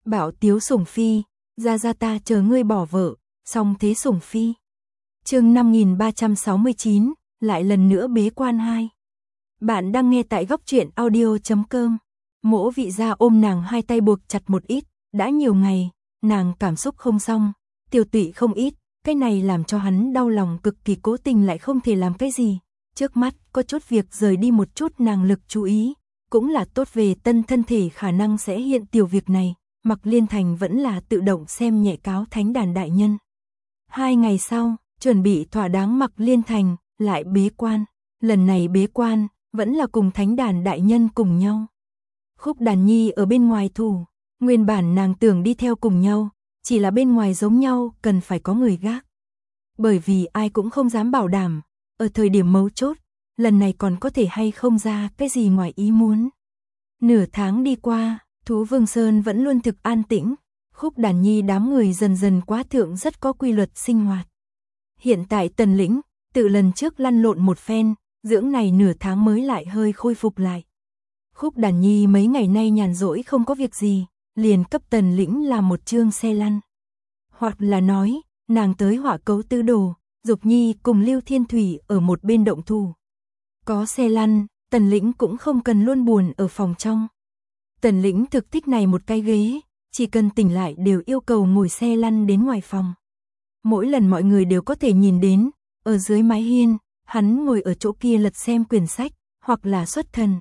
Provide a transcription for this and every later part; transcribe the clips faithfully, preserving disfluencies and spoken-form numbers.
Bảo tiếu sủng phi, ra ra ta chờ ngươi bỏ vợ, xong thế sủng phi. Chương năm nghìn ba trăm sáu mươi chín, lại lần nữa bế quan hai. Bạn đang nghe tại góc truyện audio chấm com. Mỗ vị gia ôm nàng hai tay buộc chặt một ít, đã nhiều ngày, nàng cảm xúc không xong, tiêu tụy không ít, cái này làm cho hắn đau lòng cực kỳ, cố tình lại không thể làm cái gì. Trước mắt có chút việc rời đi một chút nàng lực chú ý, cũng là tốt, về tân thân thể khả năng sẽ hiện tiểu việc này. Mặc Liên Thành vẫn là tự động xem nhẹ cáo thánh đàn đại nhân. Hai ngày sau, chuẩn bị thỏa đáng, Mặc Liên Thành lại bế quan. Lần này bế quan vẫn là cùng thánh đàn đại nhân cùng nhau. Khúc Đàn Nhi ở bên ngoài thủ, nguyên bản nàng tưởng đi theo cùng nhau, chỉ là bên ngoài giống nhau cần phải có người gác. Bởi vì ai cũng không dám bảo đảm, ở thời điểm mấu chốt, lần này còn có thể hay không ra cái gì ngoài ý muốn. Nửa tháng đi qua, Thú Vương Sơn vẫn luôn thực an tĩnh, Khúc Đàn Nhi đám người dần dần quá thượng rất có quy luật sinh hoạt. Hiện tại Tần Lĩnh, tự lần trước lăn lộn một phen, dưỡng này nửa tháng mới lại hơi khôi phục lại. Khúc Đàn Nhi mấy ngày nay nhàn rỗi không có việc gì, liền cấp Tần Lĩnh làm một chương xe lăn. Hoặc là nói, nàng tới họa cấu tư đồ, Dục Nhi cùng Lưu Thiên Thủy ở một bên động thủ. Có xe lăn, Tần Lĩnh cũng không cần luôn buồn ở phòng trong. Tần Lĩnh thực thích này một cái ghế, chỉ cần tỉnh lại đều yêu cầu ngồi xe lăn đến ngoài phòng. Mỗi lần mọi người đều có thể nhìn đến, ở dưới mái hiên, hắn ngồi ở chỗ kia lật xem quyển sách, hoặc là xuất thần.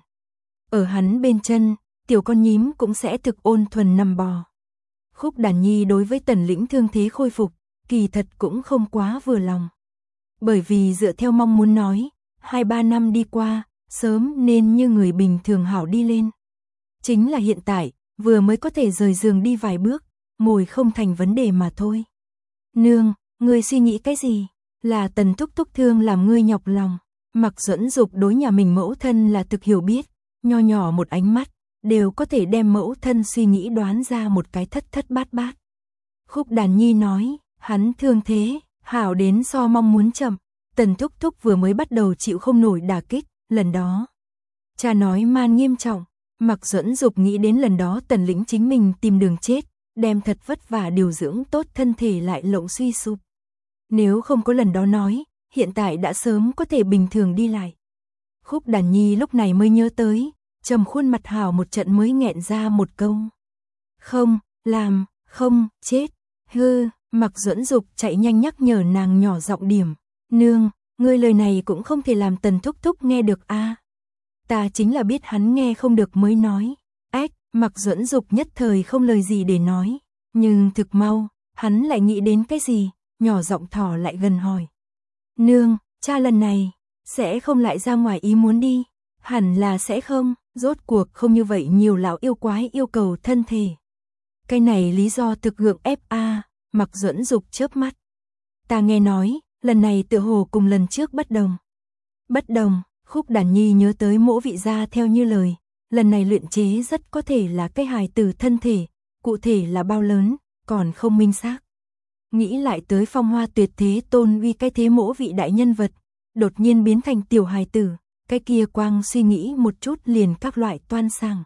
Ở hắn bên chân, tiểu con nhím cũng sẽ thực ôn thuần nằm bò. Khúc Đàn Nhi đối với Tần Lĩnh thương thế khôi phục, kỳ thật cũng không quá vừa lòng. Bởi vì dựa theo mong muốn nói, hai ba năm đi qua, sớm nên như người bình thường hảo đi lên. Chính là hiện tại, vừa mới có thể rời giường đi vài bước, ngồi không thành vấn đề mà thôi. Nương, ngươi suy nghĩ cái gì? Là Tần thúc thúc thương làm ngươi nhọc lòng. Mặc Duẫn Dục đối nhà mình mẫu thân là thực hiểu biết, nho nhỏ một ánh mắt, đều có thể đem mẫu thân suy nghĩ đoán ra một cái thất thất bát bát. Khúc Đàn Nhi nói, hắn thương thế, hảo đến so mong muốn chậm. Tần thúc thúc vừa mới bắt đầu chịu không nổi đả kích, lần đó. Cha nói man nghiêm trọng, Mặc Duẫn Dục nghĩ đến lần đó Tần Lĩnh chính mình tìm đường chết, đem thật vất vả điều dưỡng tốt thân thể lại lộng suy sụp. Nếu không có lần đó nói, hiện tại đã sớm có thể bình thường đi lại. Khúc Đàn Nhi lúc này mới nhớ tới, trầm khuôn mặt hào một trận mới nghẹn ra một câu. Không, làm, không, chết, hư. Mặc Duẫn Dục chạy nhanh nhắc nhở nàng nhỏ giọng điểm. Nương, ngươi lời này cũng không thể làm Tần thúc thúc nghe được a. À. Ta chính là biết hắn nghe không được mới nói. Ách, Mặc Duẫn Dục nhất thời không lời gì để nói. Nhưng thực mau, hắn lại nghĩ đến cái gì, nhỏ giọng thỏ lại gần hỏi. Nương, cha lần này, sẽ không lại ra ngoài ý muốn đi. Hẳn là sẽ không, rốt cuộc không như vậy nhiều lão yêu quái yêu cầu thân thể. Cái này lý do thực gượng ép a. À. Mặc Duẫn Dục chớp mắt. Ta nghe nói, lần này tựa hồ cùng lần trước bất đồng. Bất đồng, Khúc Đàn Nhi nhớ tới Mỗ vị gia theo như lời, lần này luyện chế rất có thể là cái hài tử thân thể, cụ thể là bao lớn, còn không minh xác. Nghĩ lại tới phong hoa tuyệt thế tôn uy cái thế Mỗ vị đại nhân vật, đột nhiên biến thành tiểu hài tử, cái kia quang suy nghĩ một chút liền các loại toan sang.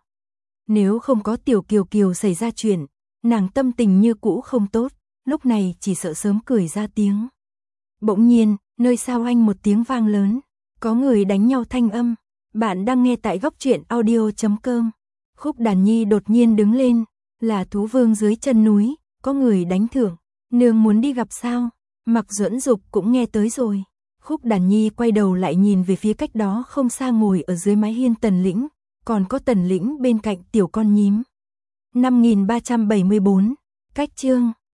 Nếu không có tiểu Kiều Kiều xảy ra chuyện, nàng tâm tình như cũ không tốt. Lúc này chỉ sợ sớm cười ra tiếng. Bỗng nhiên, nơi xa oanh một tiếng vang lớn, có người đánh nhau thanh âm. Bạn đang nghe tại góc truyện audio chấm com. Khúc Đàn Nhi đột nhiên đứng lên, là Thú Vương dưới chân núi, có người đánh thưởng. Nương muốn đi gặp sao? Mặc Duẫn Dục cũng nghe tới rồi. Khúc Đàn Nhi quay đầu lại nhìn về phía cách đó không xa ngồi ở dưới mái hiên Tần Lĩnh, còn có Tần Lĩnh bên cạnh tiểu con nhím. năm nghìn ba trăm bảy mươi bốn, cách chương.